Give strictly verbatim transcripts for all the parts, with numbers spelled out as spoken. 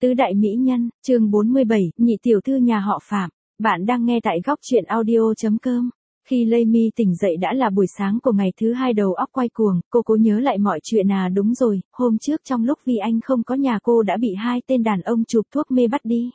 Tứ đại mỹ nhân, chương bốn mươi bảy, nhị tiểu thư nhà họ Phạm. Bạn đang nghe tại góc truyện audio chấm com. Khi Lamy tỉnh dậy đã là buổi sáng của ngày thứ hai, đầu óc quay cuồng, cô cố nhớ lại mọi chuyện. À đúng rồi, hôm trước trong lúc Vi Anh không có nhà cô đã bị hai tên đàn ông chụp thuốc mê bắt đi.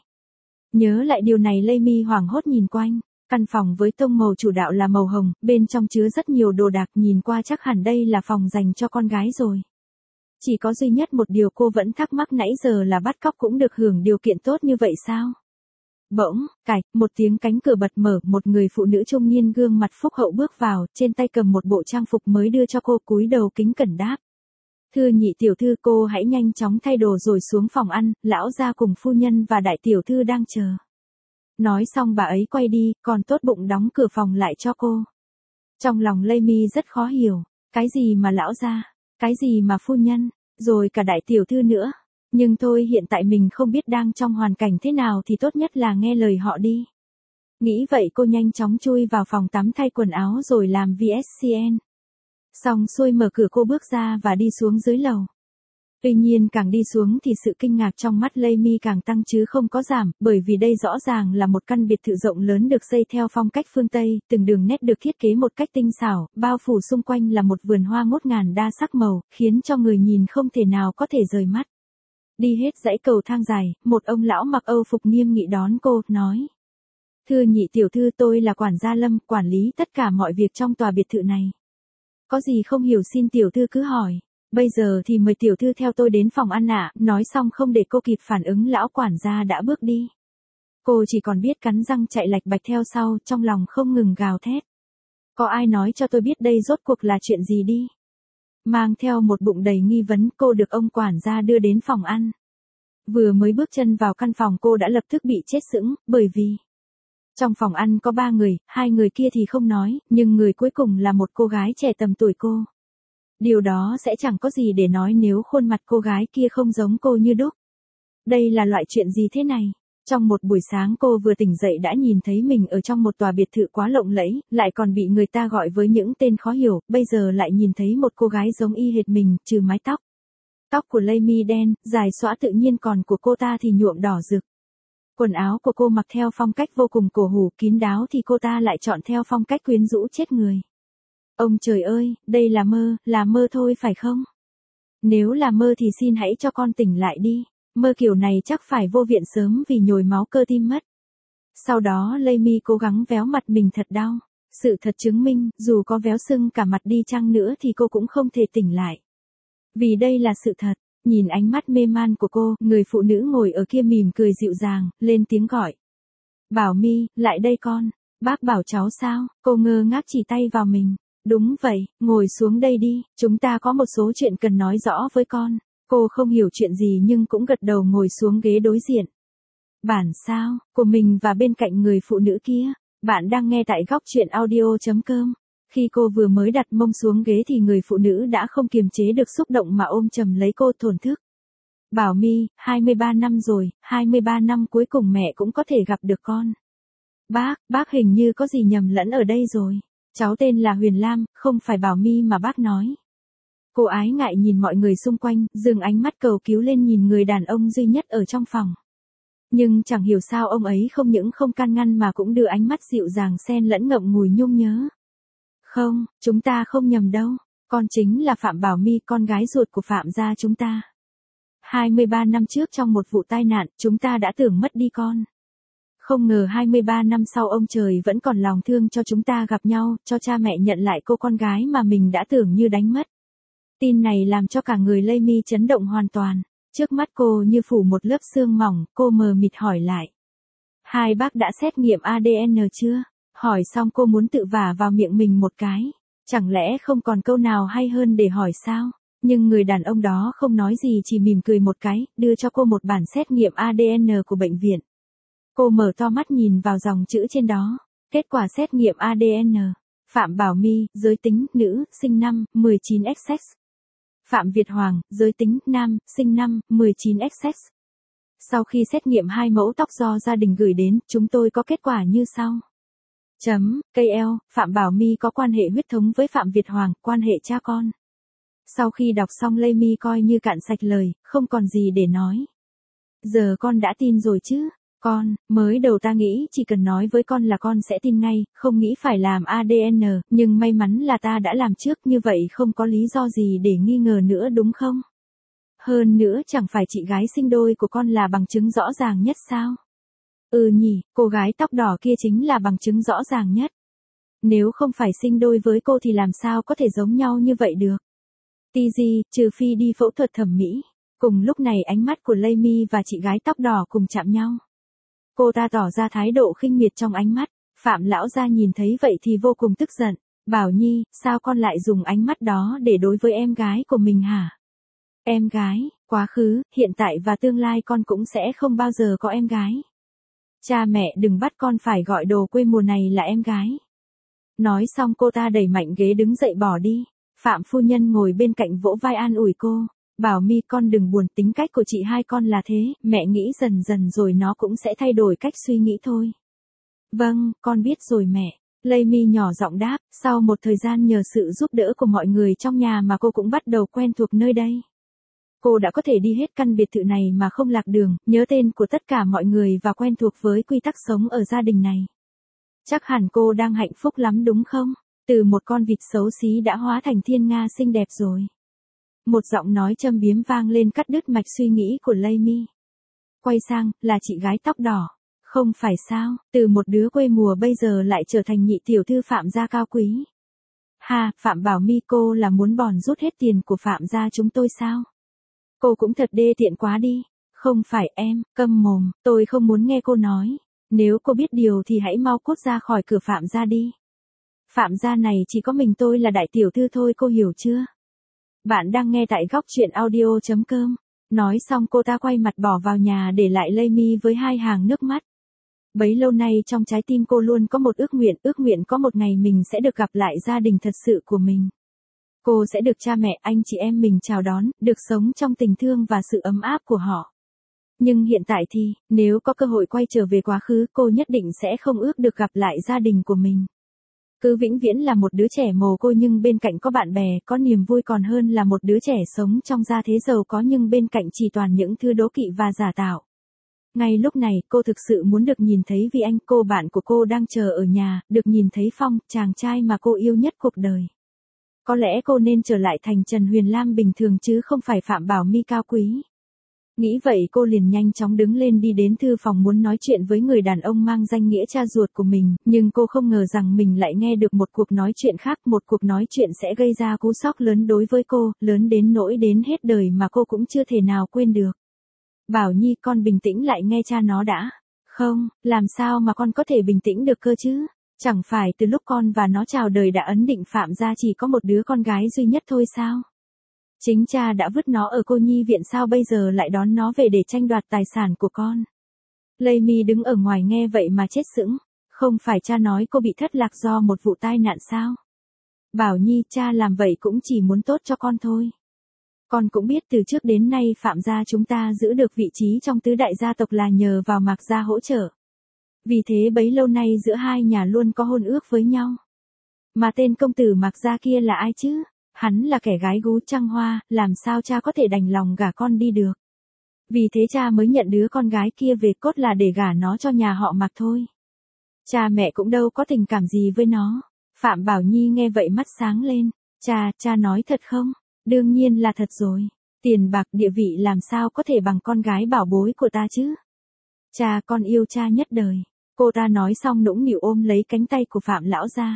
Nhớ lại điều này, Lamy hoảng hốt nhìn quanh. Căn phòng với tông màu chủ đạo là màu hồng, bên trong chứa rất nhiều đồ đạc, nhìn qua chắc hẳn đây là phòng dành cho con gái rồi. Chỉ có duy nhất một điều cô vẫn thắc mắc nãy giờ là bắt cóc cũng được hưởng điều kiện tốt như vậy sao? Bỗng, cạch, một tiếng cánh cửa bật mở, một người phụ nữ trung niên gương mặt phúc hậu bước vào, trên tay cầm một bộ trang phục mới đưa cho cô, cúi đầu kính cẩn đáp. Thưa nhị tiểu thư, cô hãy nhanh chóng thay đồ rồi xuống phòng ăn, lão gia cùng phu nhân và đại tiểu thư đang chờ. Nói xong bà ấy quay đi, còn tốt bụng đóng cửa phòng lại cho cô. Trong lòng Lamy rất khó hiểu, cái gì mà lão gia, cái gì mà phu nhân, rồi cả đại tiểu thư nữa. Nhưng thôi, hiện tại mình không biết đang trong hoàn cảnh thế nào thì tốt nhất là nghe lời họ đi. Nghĩ vậy cô nhanh chóng chui vào phòng tắm thay quần áo rồi làm vê ét xê en. Xong xuôi mở cửa cô bước ra và đi xuống dưới lầu. Tuy nhiên càng đi xuống thì sự kinh ngạc trong mắt Lamy càng tăng chứ không có giảm, bởi vì đây rõ ràng là một căn biệt thự rộng lớn được xây theo phong cách phương Tây, từng đường nét được thiết kế một cách tinh xảo, bao phủ xung quanh là một vườn hoa ngút ngàn đa sắc màu, khiến cho người nhìn không thể nào có thể rời mắt. Đi hết dãy cầu thang dài, một ông lão mặc Âu phục nghiêm nghị đón cô, nói. Thưa nhị tiểu thư, tôi là quản gia Lâm, quản lý tất cả mọi việc trong tòa biệt thự này. Có gì không hiểu xin tiểu thư cứ hỏi. Bây giờ thì mời tiểu thư theo tôi đến phòng ăn ạ. Nói xong không để cô kịp phản ứng, lão quản gia đã bước đi. Cô chỉ còn biết cắn răng chạy lạch bạch theo sau, trong lòng không ngừng gào thét. Có ai nói cho tôi biết đây rốt cuộc là chuyện gì đi. Mang theo một bụng đầy nghi vấn, cô được ông quản gia đưa đến phòng ăn. Vừa mới bước chân vào căn phòng cô đã lập tức bị chết sững, bởi vì trong phòng ăn có ba người, hai người kia thì không nói, nhưng người cuối cùng là một cô gái trẻ tầm tuổi cô. Điều đó sẽ chẳng có gì để nói nếu khuôn mặt cô gái kia không giống cô như đúc. Đây là loại chuyện gì thế này? Trong một buổi sáng cô vừa tỉnh dậy đã nhìn thấy mình ở trong một tòa biệt thự quá lộng lẫy, lại còn bị người ta gọi với những tên khó hiểu, bây giờ lại nhìn thấy một cô gái giống y hệt mình, trừ mái tóc. Tóc của Lamy đen, dài xõa tự nhiên, còn của cô ta thì nhuộm đỏ rực. Quần áo của cô mặc theo phong cách vô cùng cổ hủ kín đáo thì cô ta lại chọn theo phong cách quyến rũ chết người. Ông trời ơi, đây là mơ, là mơ thôi phải không? Nếu là mơ thì xin hãy cho con tỉnh lại đi. Mơ kiểu này chắc phải vô viện sớm vì nhồi máu cơ tim mất. Sau đó Lamy cố gắng véo mặt mình thật đau. Sự thật chứng minh, dù có véo sưng cả mặt đi chăng nữa thì cô cũng không thể tỉnh lại. Vì đây là sự thật. Nhìn ánh mắt mê man của cô, người phụ nữ ngồi ở kia mỉm cười dịu dàng, lên tiếng gọi. Bảo My, lại đây con. Bác bảo cháu sao? Cô ngơ ngác chỉ tay vào mình. Đúng vậy, ngồi xuống đây đi, chúng ta có một số chuyện cần nói rõ với con. Cô không hiểu chuyện gì nhưng cũng gật đầu ngồi xuống ghế đối diện. Bản sao, của mình và bên cạnh người phụ nữ kia. Bạn đang nghe tại góc truyện audio chấm com. Khi cô vừa mới đặt mông xuống ghế thì người phụ nữ đã không kiềm chế được xúc động mà ôm chầm lấy cô, thổn thức. Bảo My, hai mươi ba năm rồi, hai mươi ba năm cuối cùng mẹ cũng có thể gặp được con. Bác, bác hình như có gì nhầm lẫn ở đây rồi. Cháu tên là Huyền Lam, không phải Bảo My mà bác nói. Cô ái ngại nhìn mọi người xung quanh, dừng ánh mắt cầu cứu lên nhìn người đàn ông duy nhất ở trong phòng. Nhưng chẳng hiểu sao ông ấy không những không can ngăn mà cũng đưa ánh mắt dịu dàng xen lẫn ngậm ngùi nhung nhớ. Không, chúng ta không nhầm đâu. Con chính là Phạm Bảo My, con gái ruột của Phạm gia chúng ta. hai mươi ba năm trước trong một vụ tai nạn, chúng ta đã tưởng mất đi con. Không ngờ hai mươi ba năm sau ông trời vẫn còn lòng thương cho chúng ta gặp nhau, cho cha mẹ nhận lại cô con gái mà mình đã tưởng như đánh mất. Tin này làm cho cả người Lamy chấn động hoàn toàn. Trước mắt cô như phủ một lớp sương mỏng, cô mờ mịt hỏi lại. Hai bác đã xét nghiệm a đê en chưa? Hỏi xong cô muốn tự vả vào miệng mình một cái. Chẳng lẽ không còn câu nào hay hơn để hỏi sao? Nhưng người đàn ông đó không nói gì, chỉ mỉm cười một cái, đưa cho cô một bản xét nghiệm a đê en của bệnh viện. Cô mở to mắt nhìn vào dòng chữ trên đó. Kết quả xét nghiệm a đê en. Phạm Bảo My, giới tính, nữ, sinh năm, mười chín xx. Phạm Việt Hoàng, giới tính, nam, sinh năm, mười chín xx. Sau khi xét nghiệm hai mẫu tóc do gia đình gửi đến, chúng tôi có kết quả như sau. Chấm, cây eo, Phạm Bảo My có quan hệ huyết thống với Phạm Việt Hoàng, quan hệ cha con. Sau khi đọc xong Lamy coi như cạn sạch lời, không còn gì để nói. Giờ con đã tin rồi chứ? Con, mới đầu ta nghĩ chỉ cần nói với con là con sẽ tin ngay, không nghĩ phải làm a đê en, nhưng may mắn là ta đã làm trước, như vậy không có lý do gì để nghi ngờ nữa đúng không? Hơn nữa chẳng phải chị gái sinh đôi của con là bằng chứng rõ ràng nhất sao? Ừ nhỉ, cô gái tóc đỏ kia chính là bằng chứng rõ ràng nhất. Nếu không phải sinh đôi với cô thì làm sao có thể giống nhau như vậy được? tê giê, trừ phi đi phẫu thuật thẩm mỹ. Cùng lúc này ánh mắt của Laymi và chị gái tóc đỏ cùng chạm nhau. Cô ta tỏ ra thái độ khinh miệt trong ánh mắt. Phạm lão gia nhìn thấy vậy thì vô cùng tức giận. Bảo Nhi, sao con lại dùng ánh mắt đó để đối với em gái của mình hả? Em gái, quá khứ, hiện tại và tương lai con cũng sẽ không bao giờ có em gái. Cha mẹ đừng bắt con phải gọi đồ quê mùa này là em gái. Nói xong cô ta đẩy mạnh ghế đứng dậy bỏ đi. Phạm phu nhân ngồi bên cạnh vỗ vai an ủi cô. Bảo Mi con đừng buồn, tính cách của chị hai con là thế, mẹ nghĩ dần dần rồi nó cũng sẽ thay đổi cách suy nghĩ thôi. Vâng, con biết rồi mẹ. Laymi nhỏ giọng đáp, sau một thời gian nhờ sự giúp đỡ của mọi người trong nhà mà cô cũng bắt đầu quen thuộc nơi đây. Cô đã có thể đi hết căn biệt thự này mà không lạc đường, nhớ tên của tất cả mọi người và quen thuộc với quy tắc sống ở gia đình này. Chắc hẳn cô đang hạnh phúc lắm đúng không? Từ một con vịt xấu xí đã hóa thành thiên nga xinh đẹp rồi. Một giọng nói châm biếm vang lên cắt đứt mạch suy nghĩ của Laymi. Quay sang, là chị gái tóc đỏ. Không phải sao, từ một đứa quê mùa bây giờ lại trở thành nhị tiểu thư Phạm gia cao quý. Ha, Phạm Bảo Mi cô là muốn bòn rút hết tiền của Phạm gia chúng tôi sao? Cô cũng thật đê tiện quá đi. Không phải em, câm mồm, tôi không muốn nghe cô nói. Nếu cô biết điều thì hãy mau cút ra khỏi cửa Phạm gia đi. Phạm gia này chỉ có mình tôi là đại tiểu thư thôi, cô hiểu chưa? Bạn đang nghe tại góc truyện audio chấm com. Nói xong cô ta quay mặt bỏ vào nhà để lại Laymi với hai hàng nước mắt. Bấy lâu nay trong trái tim cô luôn có một ước nguyện, ước nguyện có một ngày mình sẽ được gặp lại gia đình thật sự của mình. Cô sẽ được cha mẹ, anh chị em mình chào đón, được sống trong tình thương và sự ấm áp của họ. Nhưng hiện tại thì, nếu có cơ hội quay trở về quá khứ, cô nhất định sẽ không ước được gặp lại gia đình của mình. Cứ vĩnh viễn là một đứa trẻ mồ côi nhưng bên cạnh có bạn bè, có niềm vui còn hơn là một đứa trẻ sống trong gia thế giàu có nhưng bên cạnh chỉ toàn những thứ đố kỵ và giả tạo. Ngay lúc này, cô thực sự muốn được nhìn thấy Vi Anh, cô bạn của cô đang chờ ở nhà, được nhìn thấy Phong, chàng trai mà cô yêu nhất cuộc đời. Có lẽ cô nên trở lại thành Trần Huyền Lam bình thường chứ không phải Phạm Bảo Mi cao quý. Nghĩ vậy cô liền nhanh chóng đứng lên đi đến thư phòng muốn nói chuyện với người đàn ông mang danh nghĩa cha ruột của mình, nhưng cô không ngờ rằng mình lại nghe được một cuộc nói chuyện khác, một cuộc nói chuyện sẽ gây ra cú sốc lớn đối với cô, lớn đến nỗi đến hết đời mà cô cũng chưa thể nào quên được. Bảo Nhi, con bình tĩnh lại nghe cha nó đã. Không, làm sao mà con có thể bình tĩnh được cơ chứ? Chẳng phải từ lúc con và nó chào đời đã ấn định Phạm gia chỉ có một đứa con gái duy nhất thôi sao? Chính cha đã vứt nó ở cô nhi viện, sao bây giờ lại đón nó về để tranh đoạt tài sản của con? Laymi đứng ở ngoài nghe vậy mà chết sững. Không phải cha nói cô bị thất lạc do một vụ tai nạn sao? Bảo Nhi, cha làm vậy cũng chỉ muốn tốt cho con thôi. Con cũng biết từ trước đến nay Phạm gia chúng ta giữ được vị trí trong tứ đại gia tộc là nhờ vào Mạc gia hỗ trợ. Vì thế bấy lâu nay giữa hai nhà luôn có hôn ước với nhau. Mà tên công tử Mạc gia kia là ai chứ? Hắn là kẻ gái gú trăng hoa, làm sao cha có thể đành lòng gả con đi được. Vì thế cha mới nhận đứa con gái kia về, cốt là để gả nó cho nhà họ Mạc thôi. Cha mẹ cũng đâu có tình cảm gì với nó. Phạm Bảo Nhi nghe vậy mắt sáng lên. Cha, cha nói thật không? Đương nhiên là thật rồi. Tiền bạc địa vị làm sao có thể bằng con gái bảo bối của ta chứ? Cha, con yêu cha nhất đời. Cô ta nói xong nũng nịu ôm lấy cánh tay của Phạm lão gia.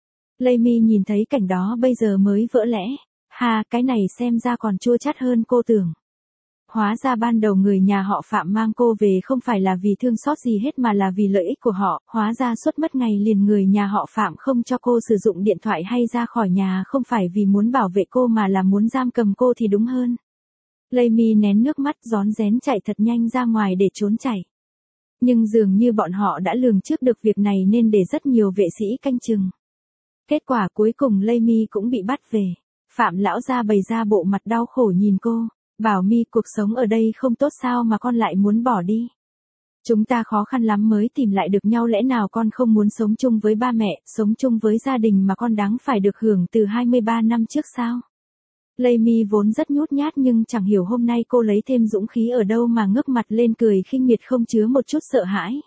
Laymi nhìn thấy cảnh đó bây giờ mới vỡ lẽ. Ha, cái này xem ra còn chua chát hơn cô tưởng. Hóa ra ban đầu người nhà họ Phạm mang cô về không phải là vì thương xót gì hết mà là vì lợi ích của họ. Hóa ra suốt mất ngày liền người nhà họ Phạm không cho cô sử dụng điện thoại hay ra khỏi nhà không phải vì muốn bảo vệ cô mà là muốn giam cầm cô thì đúng hơn. Laymi nén nước mắt rón rén chạy thật nhanh ra ngoài để trốn chạy. Nhưng dường như bọn họ đã lường trước được việc này nên để rất nhiều vệ sĩ canh chừng. Kết quả cuối cùng Laymi cũng bị bắt về. Phạm lão gia bày ra bộ mặt đau khổ nhìn cô. Bảo Mi, cuộc sống ở đây không tốt sao mà con lại muốn bỏ đi? Chúng ta khó khăn lắm mới tìm lại được nhau, lẽ nào con không muốn sống chung với ba mẹ, sống chung với gia đình mà con đáng phải được hưởng từ hai mươi ba năm trước sao? Lê Mi vốn rất nhút nhát nhưng chẳng hiểu hôm nay cô lấy thêm dũng khí ở đâu mà ngước mặt lên cười khinh miệt không chứa một chút sợ hãi.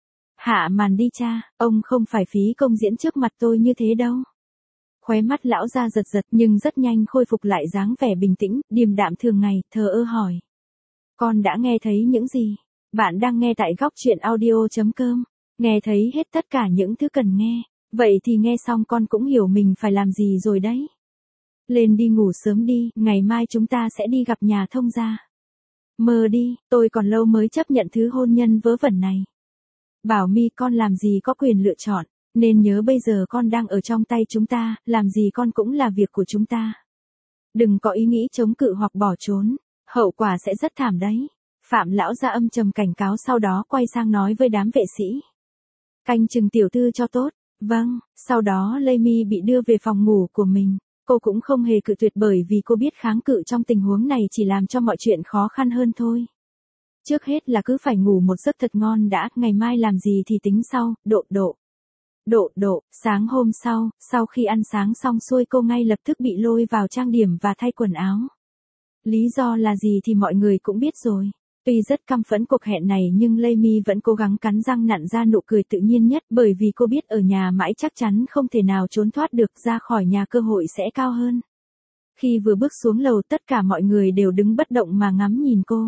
Hạ màn đi cha, ông không phải phí công diễn trước mặt tôi như thế đâu. Khóe mắt lão ra giật giật nhưng rất nhanh khôi phục lại dáng vẻ bình tĩnh, điềm đạm thường ngày, thờ ơ hỏi. Con đã nghe thấy những gì? Bạn đang nghe tại góc truyện audio chấm com. Nghe thấy hết tất cả những thứ cần nghe. Vậy thì nghe xong con cũng hiểu mình phải làm gì rồi đấy. Lên đi ngủ sớm đi, ngày mai chúng ta sẽ đi gặp nhà thông gia. Mơ đi, tôi còn lâu mới chấp nhận thứ hôn nhân vớ vẩn này. Bảo Mi con làm gì có quyền lựa chọn, nên nhớ bây giờ con đang ở trong tay chúng ta, làm gì con cũng là việc của chúng ta. Đừng có ý nghĩ chống cự hoặc bỏ trốn, hậu quả sẽ rất thảm đấy. Phạm lão gia âm trầm cảnh cáo sau đó quay sang nói với đám vệ sĩ. Canh chừng tiểu thư cho tốt. Vâng, sau đó Lê Mi bị đưa về phòng ngủ của mình. Cô cũng không hề cự tuyệt bởi vì cô biết kháng cự trong tình huống này chỉ làm cho mọi chuyện khó khăn hơn thôi. Trước hết là cứ phải ngủ một giấc thật ngon đã, ngày mai làm gì thì tính sau, độ độ. Độ độ, sáng hôm sau, sau khi ăn sáng xong xuôi cô ngay lập tức bị lôi vào trang điểm và thay quần áo. Lý do là gì thì mọi người cũng biết rồi. Tuy rất căm phẫn cuộc hẹn này nhưng Lê Mi vẫn cố gắng cắn răng nặn ra nụ cười tự nhiên nhất bởi vì cô biết ở nhà mãi chắc chắn không thể nào trốn thoát được, ra khỏi nhà cơ hội sẽ cao hơn. Khi vừa bước xuống lầu tất cả mọi người đều đứng bất động mà ngắm nhìn cô.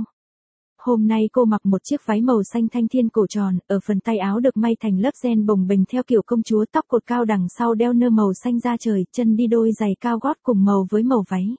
Hôm nay cô mặc một chiếc váy màu xanh thanh thiên cổ tròn, ở phần tay áo được may thành lớp ren bồng bềnh theo kiểu công chúa, tóc cột cao đằng sau đeo nơ màu xanh da trời, chân đi đôi giày cao gót cùng màu với màu váy.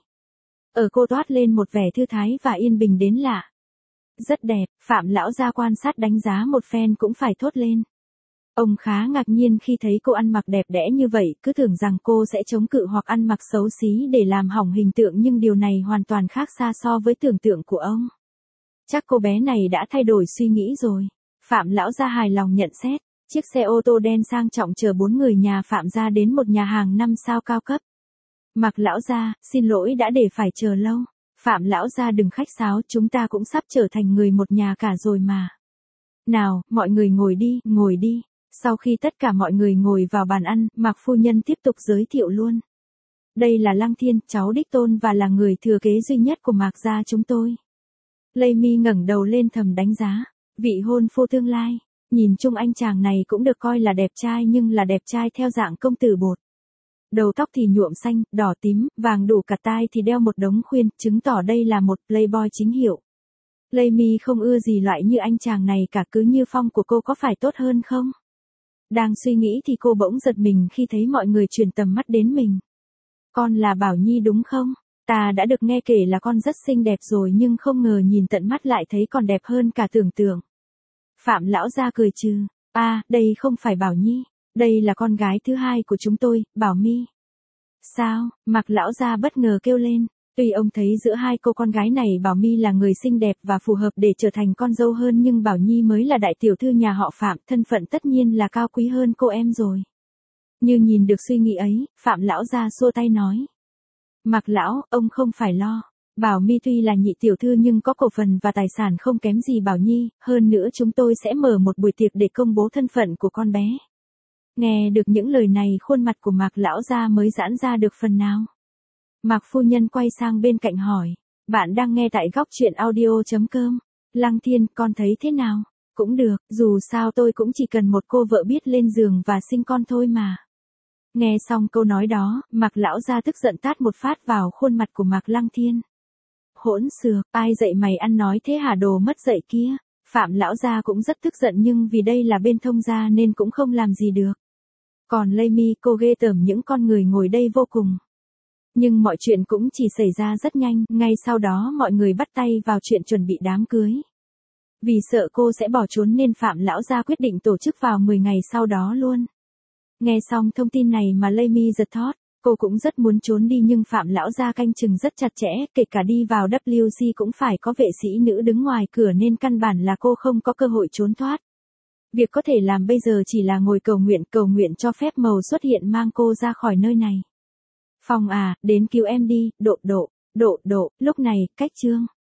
Ở cô toát lên một vẻ thư thái và yên bình đến lạ. Rất đẹp, Phạm lão gia quan sát đánh giá một phen cũng phải thốt lên. Ông khá ngạc nhiên khi thấy cô ăn mặc đẹp đẽ như vậy, cứ tưởng rằng cô sẽ chống cự hoặc ăn mặc xấu xí để làm hỏng hình tượng nhưng điều này hoàn toàn khác xa so với tưởng tượng của ông. Chắc cô bé này đã thay đổi suy nghĩ rồi. Phạm lão gia hài lòng nhận xét. Chiếc xe ô tô đen sang trọng chở bốn người nhà Phạm gia đến một nhà hàng năm sao cao cấp. Mạc lão gia, xin lỗi đã để phải chờ lâu. Phạm lão gia đừng khách sáo, chúng ta cũng sắp trở thành người một nhà cả rồi mà. Nào, mọi người ngồi đi, ngồi đi. Sau khi tất cả mọi người ngồi vào bàn ăn, Mạc phu nhân tiếp tục giới thiệu luôn. Đây là Lăng Thiên, cháu đích tôn và là người thừa kế duy nhất của Mạc gia chúng tôi. Lê Mi ngẩng đầu lên thầm đánh giá, vị hôn phu tương lai. Nhìn chung anh chàng này cũng được coi là đẹp trai nhưng là đẹp trai theo dạng công tử bột. Đầu tóc thì nhuộm xanh, đỏ tím, vàng đủ cả tai thì đeo một đống khuyên, chứng tỏ đây là một playboy chính hiệu. Lê Mi không ưa gì loại như anh chàng này cả, cứ như phong của cô có phải tốt hơn không? Đang suy nghĩ thì cô bỗng giật mình khi thấy mọi người chuyển tầm mắt đến mình. Con là Bảo Nhi đúng không? Ta đã được nghe kể là con rất xinh đẹp rồi nhưng không ngờ nhìn tận mắt lại thấy còn đẹp hơn cả tưởng tượng. Phạm lão gia cười trừ, à, đây không phải Bảo Nhi. Đây là con gái thứ hai của chúng tôi, Bảo Mi. Sao? Mạc lão gia bất ngờ kêu lên. Tuy ông thấy giữa hai cô con gái này Bảo Mi là người xinh đẹp và phù hợp để trở thành con dâu hơn nhưng Bảo Nhi mới là đại tiểu thư nhà họ Phạm, thân phận tất nhiên là cao quý hơn cô em rồi. Như nhìn được suy nghĩ ấy, Phạm lão gia xua tay nói. Mạc lão, ông không phải lo. Bảo Mi tuy là nhị tiểu thư nhưng có cổ phần và tài sản không kém gì Bảo Nhi, hơn nữa chúng tôi sẽ mở một buổi tiệc để công bố thân phận của con bé. Nghe được những lời này khuôn mặt của Mạc lão gia mới giãn ra được phần nào. Mạc phu nhân quay sang bên cạnh hỏi, bạn đang nghe tại góc truyện audio chấm com. Lăng Thiên, con thấy thế nào? Cũng được, dù sao tôi cũng chỉ cần một cô vợ biết lên giường và sinh con thôi mà. Nghe xong câu nói đó, Mạc lão gia tức giận tát một phát vào khuôn mặt của Mạc Lăng Thiên. Hỗn xược, ai dạy mày ăn nói thế hả đồ mất dạy kia? Phạm lão gia cũng rất tức giận nhưng vì đây là bên thông gia nên cũng không làm gì được. Còn Lê Mi, cô ghê tởm những con người ngồi đây vô cùng. Nhưng mọi chuyện cũng chỉ xảy ra rất nhanh, ngay sau đó mọi người bắt tay vào chuyện chuẩn bị đám cưới. Vì sợ cô sẽ bỏ trốn nên Phạm lão gia quyết định tổ chức vào mười ngày sau đó luôn. Nghe xong thông tin này mà Lê Mi giật thót, cô cũng rất muốn trốn đi nhưng Phạm lão gia canh chừng rất chặt chẽ, kể cả đi vào W C cũng phải có vệ sĩ nữ đứng ngoài cửa nên căn bản là cô không có cơ hội trốn thoát. Việc có thể làm bây giờ chỉ là ngồi cầu nguyện, cầu nguyện cho phép màu xuất hiện mang cô ra khỏi nơi này. Phong à, đến cứu em đi, độ độ, độ độ, lúc này, cách chương.